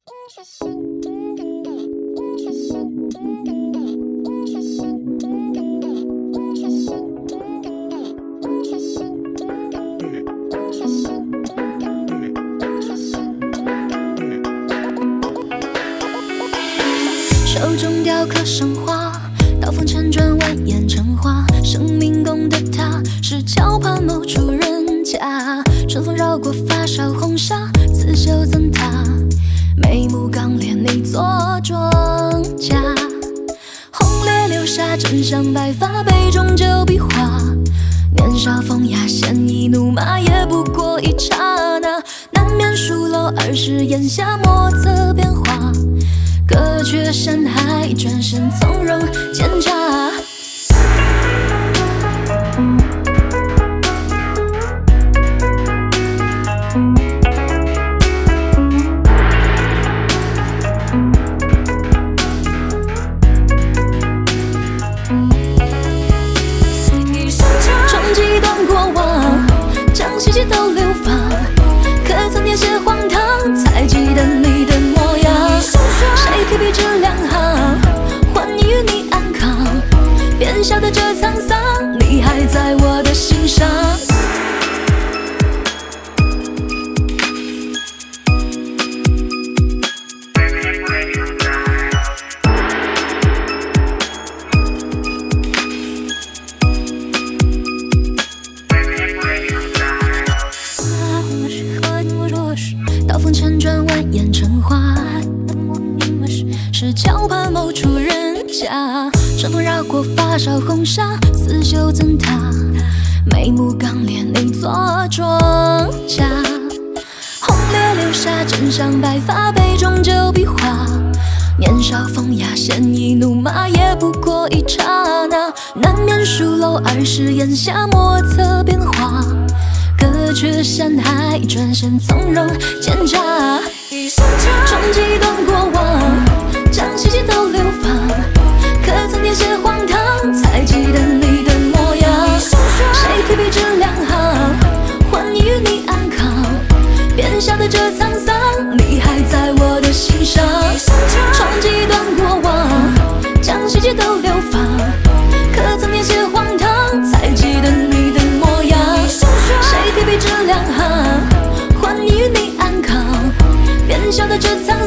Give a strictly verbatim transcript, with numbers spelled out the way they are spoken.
手中雕刻生花，刀锋辗转蜿蜒成花。生命宫的他，是桥畔某处人家。春风绕过发梢红纱，刺绣赠他。眉目刚烈，你做庄稼。红烈流沙，枕上白发，杯中酒比划。年少风雅，鲜衣怒马，也不过一刹那。难免疏漏儿时檐下，莫测变化。隔绝山海，转身从容检查。冲击断过往，将细节都流放。可曾填写荒唐，才记得你的模样。谁提笔这两行，还你与你安康。便晓得这沧桑，你还在我的心上。刀锋辗转蜿蜒成花，是桥畔某处人家。春风绕过发梢红纱，刺绣赠他。眉目刚烈，你做庄稼。红烈流沙，枕上白发，杯中酒比划。年少风雅，鲜衣怒马，也不过一刹那。难免疏漏儿时檐下，莫测变化。隔绝山海，转身从容检查。冲击断过往，将细节都流放。可曾填写荒唐，才记得你的模样。谁提笔这两行，还你与你安康。便晓得这沧桑，你还在我的心上。冲击断过往，将细节都流放。可曾填写荒唐，才记得你的模样。谁提笔这两行，还你与你安康。便晓得这沧